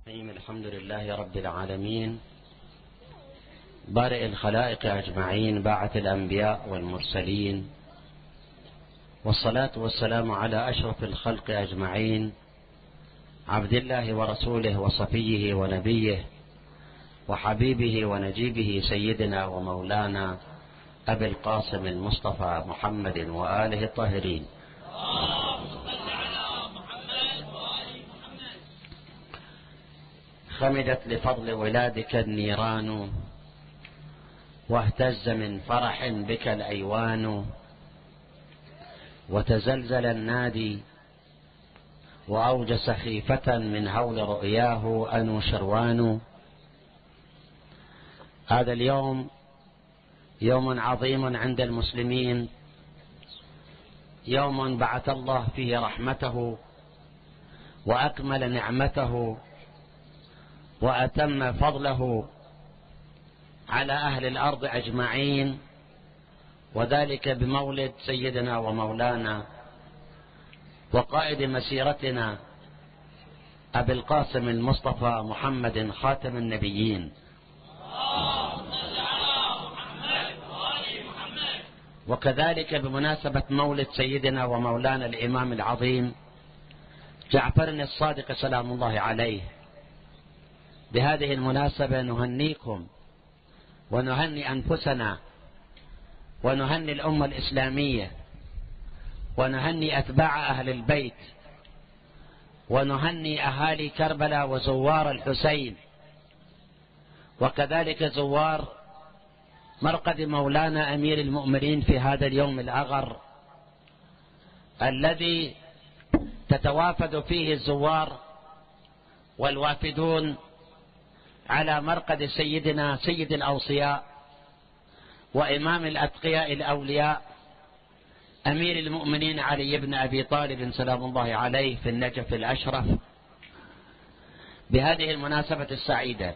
الحمد لله رب العالمين بارئ الخلائق أجمعين، باعث الأنبياء والمرسلين، والصلاة والسلام على أشرف الخلق أجمعين، عبد الله ورسوله وصفيه ونبيه وحبيبه ونجيبه سيدنا ومولانا أبي القاسم المصطفى محمد وآله الطاهرين. خمدت لفضل ولادك النيران، واهتز من فرح بك الأيوان، وتزلزل النادي وأوجس خيفة من هول رؤياه أنو شروان. هذا اليوم يوم عظيم عند المسلمين، يوم بعث الله فيه رحمته وأكمل نعمته وأتم فضله على أهل الأرض أجمعين، وذلك بمولد سيدنا ومولانا وقائد مسيرتنا أبي القاسم المصطفى محمد خاتم النبيين، وكذلك بمناسبة مولد سيدنا ومولانا الإمام العظيم جعفر الصادق سلام الله عليه. بهذه المناسبة نهنيكم ونهني أنفسنا ونهني الأمة الإسلامية ونهني أتباع أهل البيت ونهني أهالي كربلاء وزوار الحسين، وكذلك زوار مرقد مولانا أمير المؤمنين في هذا اليوم الأغر الذي تتوافد فيه الزوار والوافدون على مرقد سيدنا سيد الأوصياء وإمام الأتقياء الأولياء أمير المؤمنين علي بن أبي طالب سلام الله عليه في النجف الأشرف. بهذه المناسبة السعيدة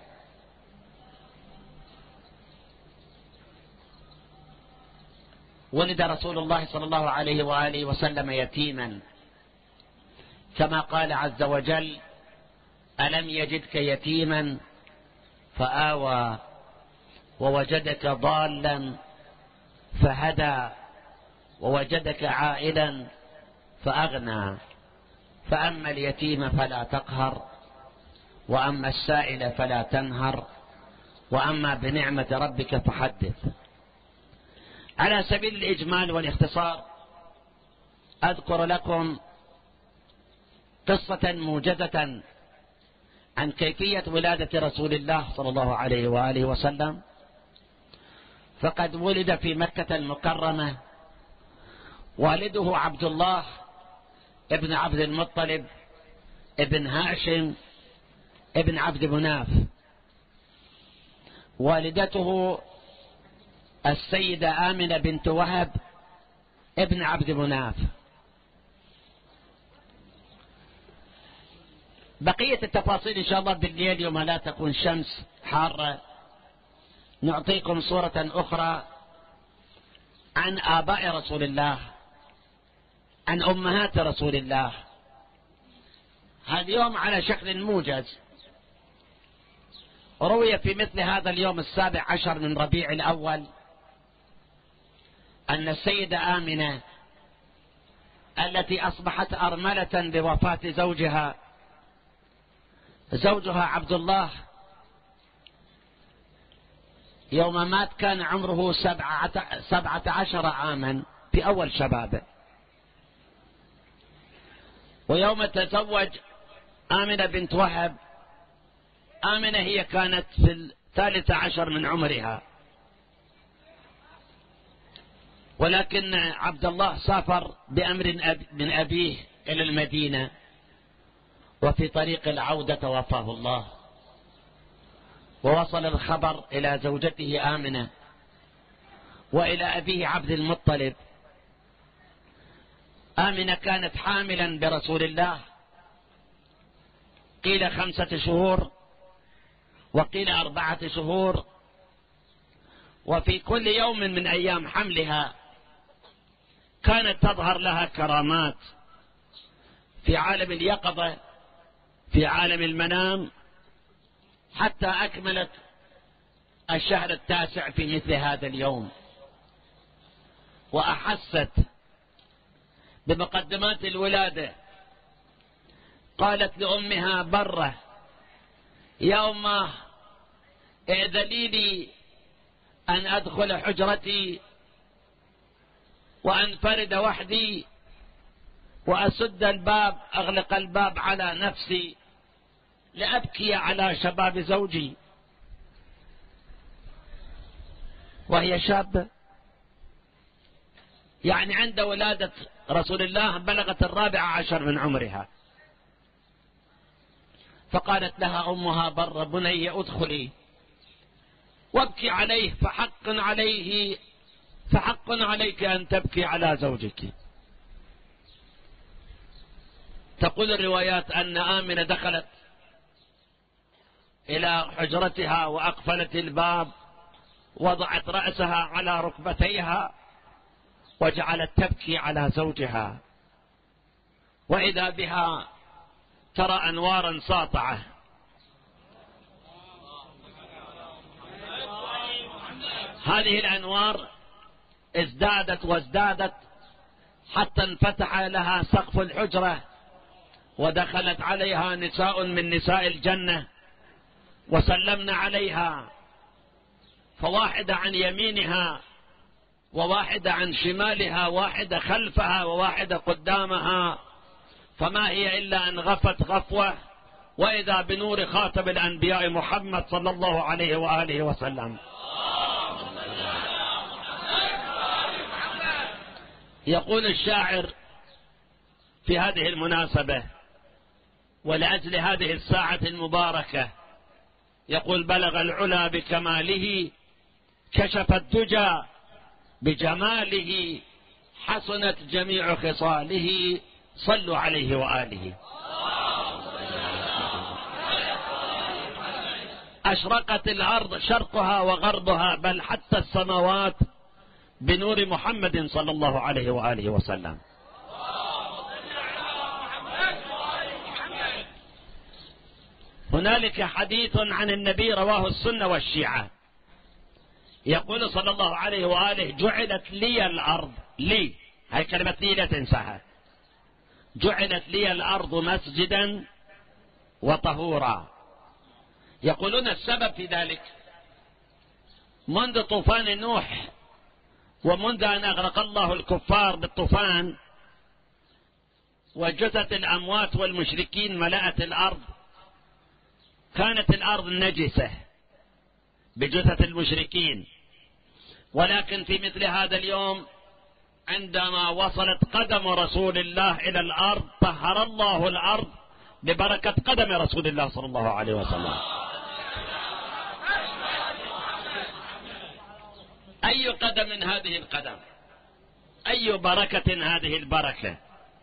ولد رسول الله صلى الله عليه وآله وسلم يتيما، كما قال عز وجل: ألم يجدك يتيما فآوى ووجدك ضالا فهدى ووجدك عائلا فأغنى، فأما اليتيم فلا تقهر وأما السائل فلا تنهر وأما بنعمة ربك فحدث. على سبيل الإجمال والاختصار أذكر لكم قصة موجزة عن كيفية ولادة رسول الله صلى الله عليه وآله وسلم. فقد ولد في مكة المكرمة والده عبد الله ابن عبد المطلب ابن هاشم ابن عبد مناف، والدته السيدة آمنة بنت وهب ابن عبد مناف. بقية التفاصيل إن شاء الله بالليل يوم لا تكون شمس حارة نعطيكم صورة أخرى عن آباء رسول الله، عن أمهات رسول الله. هذا اليوم على شكل موجز. روي في مثل هذا اليوم 17 من ربيع الأول أن السيدة آمنة التي أصبحت أرملة بوفاة زوجها عبد الله يوم مات كان عمره 17 عاما في أول شبابه، ويوم تزوج آمنة بنت وهب، آمنة هي كانت في 13 من عمرها، ولكن عبد الله سافر بأمر من أبيه إلى المدينة، وفي طريق العودة توفاه الله، ووصل الخبر إلى زوجته آمنة وإلى أبيه عبد المطلب. آمنة كانت حاملا برسول الله، قيل 5 شهور وقيل 4 شهور، وفي كل يوم من أيام حملها كانت تظهر لها كرامات في عالم اليقظة في عالم المنام حتى أكملت الشهر التاسع في مثل هذا اليوم، وأحست بمقدمات الولادة. قالت لأمها برة: يا أمه، ائذني لي أن أدخل حجرتي وأنفرد وحدي وأسد الباب، أغلق الباب على نفسي لأبكي على شباب زوجي. وهي شابة، يعني عند ولادة رسول الله بلغت 14 من عمرها. فقالت لها أمها بر: بني ادخلي وابكي عليه، فحق عليك أن تبكي على زوجك. تقول الروايات أن آمنة دخلت إلى حجرتها وأقفلت الباب، وضعت رأسها على ركبتيها وجعلت تبكي على زوجها، وإذا بها ترى أنوارا ساطعة. هذه الأنوار ازدادت وازدادت حتى انفتح لها سقف الحجرة، ودخلت عليها نساء من نساء الجنة وسلمن عليها، فواحدة عن يمينها وواحدة عن شمالها، واحدة خلفها وواحدة قدامها، فما هي إلا أن غفت غفوة، وإذا بنور خاتم الأنبياء محمد صلى الله عليه وآله وسلم. يقول الشاعر في هذه المناسبة ولأجل هذه الساعة المباركة، يقول: بلغ العلا بكماله، كشف الدجى بجماله، حسنت جميع خصاله، صلوا عليه وآله. أشرقت الأرض شرقها وغربها، بل حتى السماوات، بنور محمد صلى الله عليه وآله وسلم. هنالك حديث عن النبي رواه السنة والشيعة، يقول صلى الله عليه وآله: جعلت لي الأرض، لي، هاي كلمة لي لا تنساها، جعلت لي الأرض مسجدا وطهورا. يقولون السبب في ذلك منذ طوفان نوح ومنذ أن أغرق الله الكفار بالطوفان وجثت الأموات والمشركين ملأت الأرض، كانت الأرض نجسة بجثث المشركين، ولكن في مثل هذا اليوم عندما وصلت قدم رسول الله إلى الأرض طهر الله الأرض ببركة قدم رسول الله صلى الله عليه وسلم. أي قدم هذه القدم، أي بركة هذه البركة.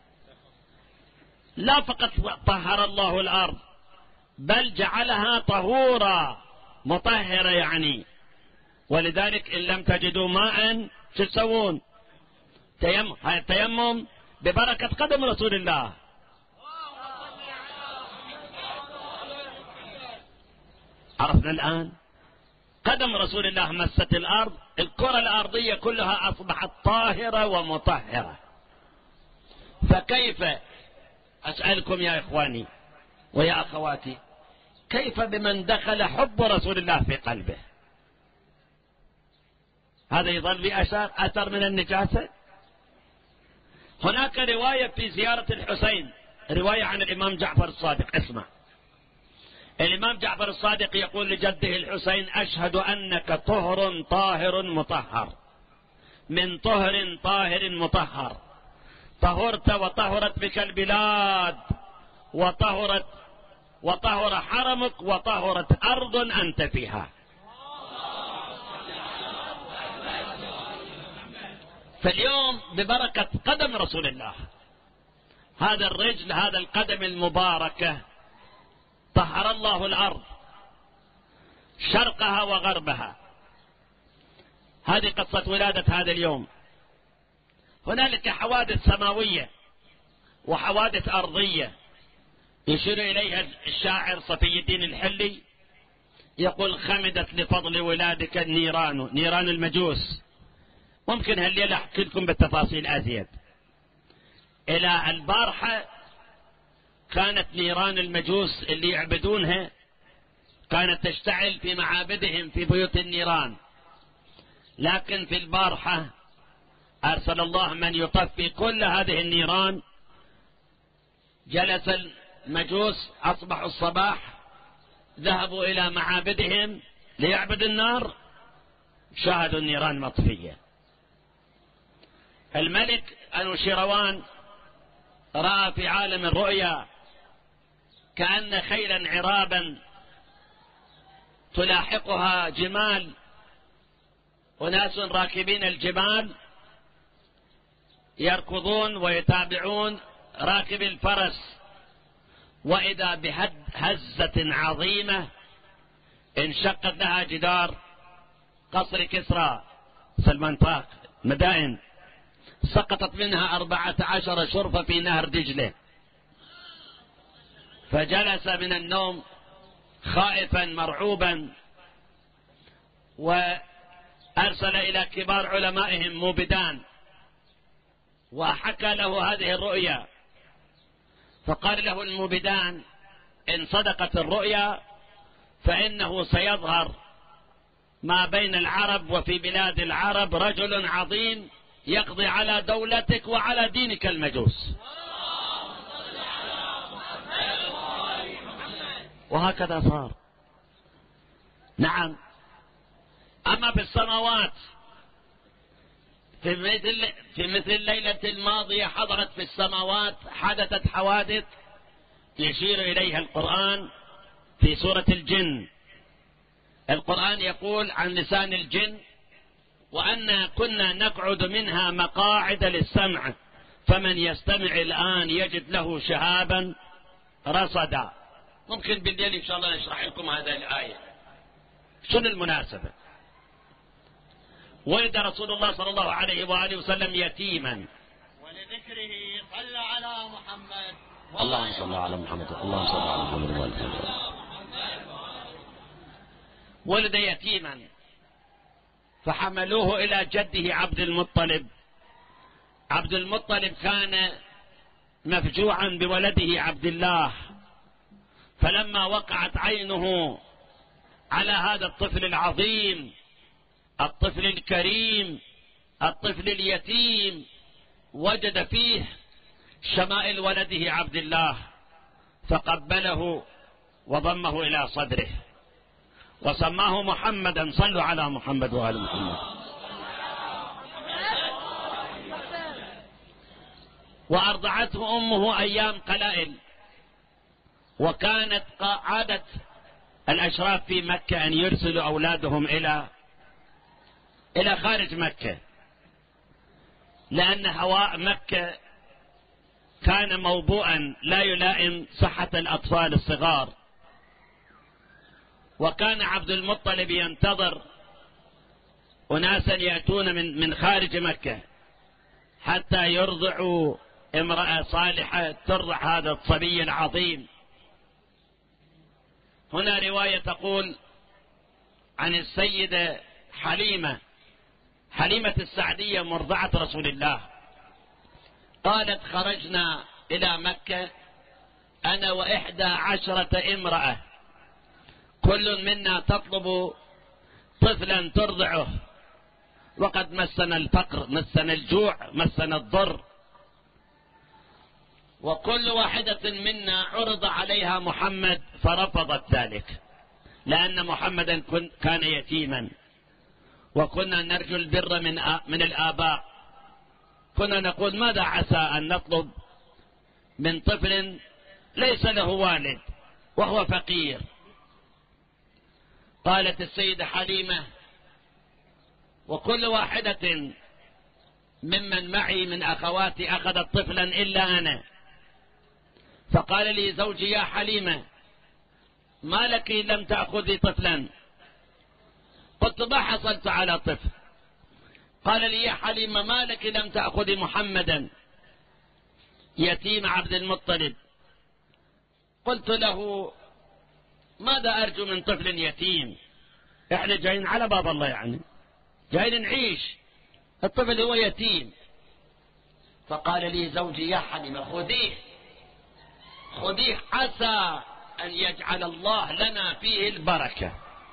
لا فقط طهر الله الأرض بل جعلها طهورا مطهرة يعني. ولذلك إن لم تجدوا ماء شو تسوون؟ التيمم ببركة قدم رسول الله. عرفنا الآن قدم رسول الله مست الأرض، الكرة الأرضية كلها أصبحت طاهرة ومطهرة. فكيف، أسألكم يا إخواني ويا أخواتي، كيف بمن دخل حب رسول الله في قلبه؟ هذا يظل في أثر من النجاسة. هناك رواية في زيارة الحسين، رواية عن الإمام جعفر الصادق. اسمع، الإمام جعفر الصادق يقول لجده الحسين: أشهد أنك طهر طاهر مطهر، من طهر طاهر مطهر، طهرت وطهرت بك البلاد، وطهر حرمك، وطهرت أرض أنت فيها. فاليوم ببركة قدم رسول الله، هذا الرجل، هذا القدم المباركة، طهر الله الأرض شرقها وغربها. هذه قصة ولادة هذا اليوم. هنالك حوادث سماوية وحوادث أرضية يشير إليها الشاعر صفي الدين الحلي يقول خمدت لفضل ولادك النيران، نيران المجوس. ممكن هالليلة أحكي لكم بالتفاصيل أزيد. إلى البارحة كانت نيران المجوس اللي يعبدونها كانت تشتعل في معابدهم في بيوت النيران، لكن في البارحة أرسل الله من يطفي كل هذه النيران. جلس المجوس، أصبحوا الصباح ذهبوا إلى معابدهم ليعبدوا النار، شاهدوا النيران مطفية. الملك أنوشيروان رأى في عالم الرؤيا كأن خيلا عرابا تلاحقها جمال، وناس راكبين الجمال يركضون ويتابعون راكب الفرس، وإذا بهزة عظيمة انشقت لها جدار قصر كسرى سلمانطاق مدائن، سقطت منها 14 شرفة في نهر دجلة، فجلس من النوم خائفا مرعوبا، وأرسل إلى كبار علمائهم موبدان وحكى له هذه الرؤيا، فقال له الموبدان إن صدقت الرؤيا فإنه سيظهر ما بين العرب وفي بلاد العرب رجل عظيم يقضي على دولتك وعلى دينك المجوس. وهكذا صار. نعم. أما في السماوات في مثل الليلة الماضية حضرت في السماوات حدثت حوادث يشير إليها القرآن في سورة الجن. القرآن يقول عن لسان الجن: وأنا كنا نقعد منها مقاعد للسمع فمن يستمع الآن يجد له شهابا رصدا. ممكن بالليل إن شاء الله نشرح لكم هذه الآية. شنو المناسبة؟ ولد رسول الله صلى الله عليه وآله وسلم يتيما، ولذكره صلى على محمد. اللهم صل على محمد، اللهم صل على محمد. ولد يتيما فحملوه إلى جده عبد المطلب. عبد المطلب كان مفجوعا بولده عبد الله، فلما وقعت عينه على هذا الطفل العظيم، الطفل الكريم، الطفل اليتيم، وجد فيه شمائل ولده عبد الله، فقبله وضمه إلى صدره وسماه محمدا. صلوا على محمد وآل محمد. وأرضعته أمه أيام قلائل، وكانت عادة الأشراف في مكة أن يرسلوا أولادهم إلى خارج مكة، لأن هواء مكة كان موبوءا لا يلائم صحة الأطفال الصغار. وكان عبد المطلب ينتظر أناسا يأتون من خارج مكة حتى يرضعوا امرأة صالحة ترضع هذا الصبي العظيم. هنا رواية تقول عن السيدة حليمة السعدية مرضعة رسول الله، قالت: خرجنا إلى مكة أنا و11 امرأة، كل منا تطلب طفلا ترضعه، وقد مسنا الفقر، مسنا الجوع، مسنا الضر، وكل واحدة منا عرض عليها محمد فرفضت ذلك، لأن محمدا كان يتيما، وكنا نرجو البر من الآباء. كنا نقول: ماذا عسى أن نطلب من طفل ليس له والد وهو فقير؟ قالت السيدة حليمة: وكل واحدة ممن معي من أخواتي أخذت طفلا إلا أنا. فقال لي زوجي: يا حليمة، ما لك لم تأخذي طفلا؟ قلت: ما حصلت على طفل. قال لي: يا حليمة، ما لك لم تأخذي محمدا يتيم عبد المطلب؟ قلت له: ماذا أرجو من طفل يتيم؟ احنا جايين على باب الله، يعني جايين نعيش، الطفل هو يتيم. فقال لي زوجي: يا حليمة خذيه عسى أن يجعل الله لنا فيه البركة.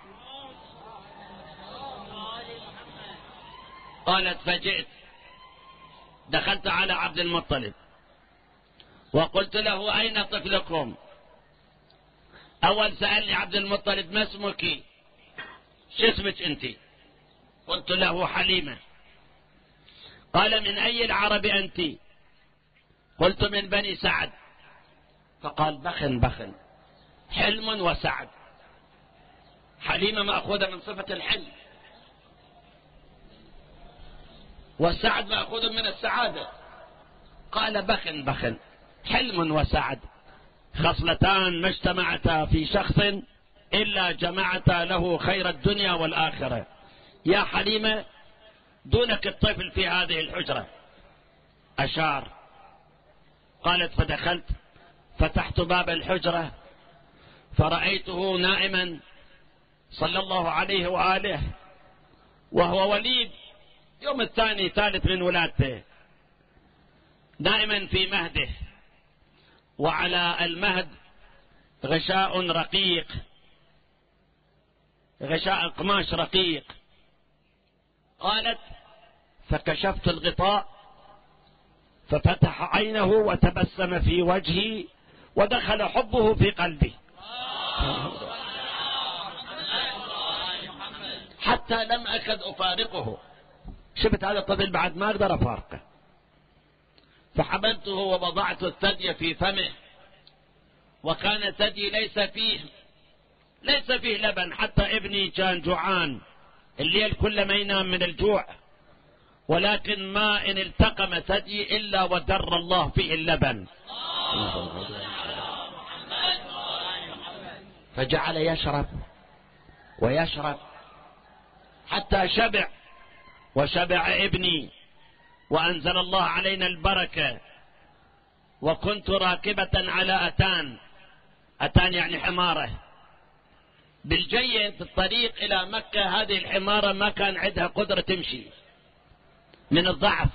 قالت: فجئت دخلت على عبد المطلب وقلت له: أين طفلكم؟ أول سألني عبد المطلب: ما اسمك؟ شو اسمك أنت؟ قلت له: حليمة. قال: من أي العرب أنت؟ قلت: من بني سعد. فقال: بخن حلم وسعد. حليمة مأخوذة من صفة الحلم، والسعد مأخوذ من السعادة. قال: بخن حلم وسعد، خصلتان ما اجتمعتا في شخص إلا جمعتا له خير الدنيا والآخرة. يا حليمة دونك الطفل في هذه الحجرة. أشار. قالت: فدخلت فتحت باب الحجرة فرأيته نائما صلى الله عليه وآله، وهو وليد يوم الثاني ثالث من ولادته، نائما في مهده، وعلى المهد غشاء رقيق، غشاء قماش رقيق. قالت: فكشفت الغطاء ففتح عينه وتبسم في وجهي ودخل حبه في قلبي، حتى لم أكد أفارقه. شفت هذا الطفل بعد ما أقدر أفارقه، فحملته ووضعت الثدي في فمه، وكان الثدي ليس فيه لبن، حتى ابني كان جوعان الليل كل ما ينام من الجوع، ولكن ما إن التقم ثدي إلا ودر الله فيه اللبن. فجعل يشرب ويشرب حتى شبع، وشبع ابني، وأنزل الله علينا البركة. وكنت راكبة على أتان يعني حمارة. بالجيد في الطريق إلى مكة هذه الحمارة ما كان عندها قدرة تمشي من الضعف،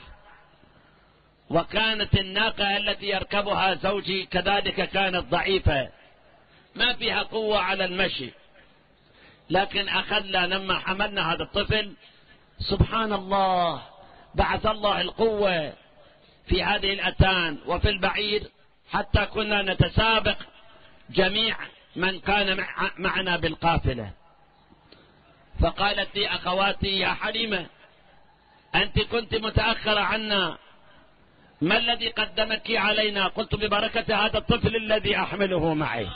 وكانت الناقة التي يركبها زوجي كذلك كانت ضعيفة ما فيها قوة على المشي. لكن أخذنا لما حملنا هذا الطفل سبحان الله بعث الله القوة في هذه الأتان وفي البعير، حتى كنا نتسابق جميع من كان معنا بالقافلة. فقالت لي أخواتي: يا حليمة أنت كنت متأخرة عنا، ما الذي قدمك علينا؟ قلت: ببركة هذا الطفل الذي أحمله معي.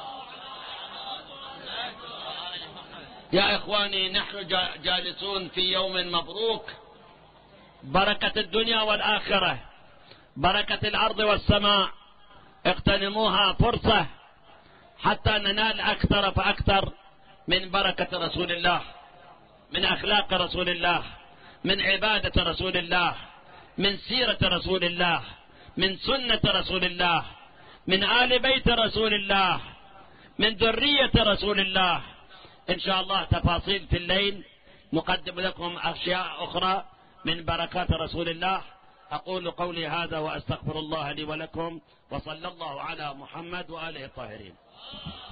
يا إخواني، نحن جالسون في يوم مبروك، بركة الدنيا والآخرة، بركة الأرض والسماء، اغتنموها فرصة حتى ننال أكثر فأكثر من بركة رسول الله، من أخلاق رسول الله، من عبادة رسول الله، من سيرة رسول الله، من سنة رسول الله، من آل بيت رسول الله، من ذرية رسول الله. إن شاء الله تفاصيل في الليل نقدم لكم أشياء أخرى من بركات رسول الله. أقول قولي هذا وأستغفر الله لي ولكم، وصلى الله على محمد وآله الطاهرين.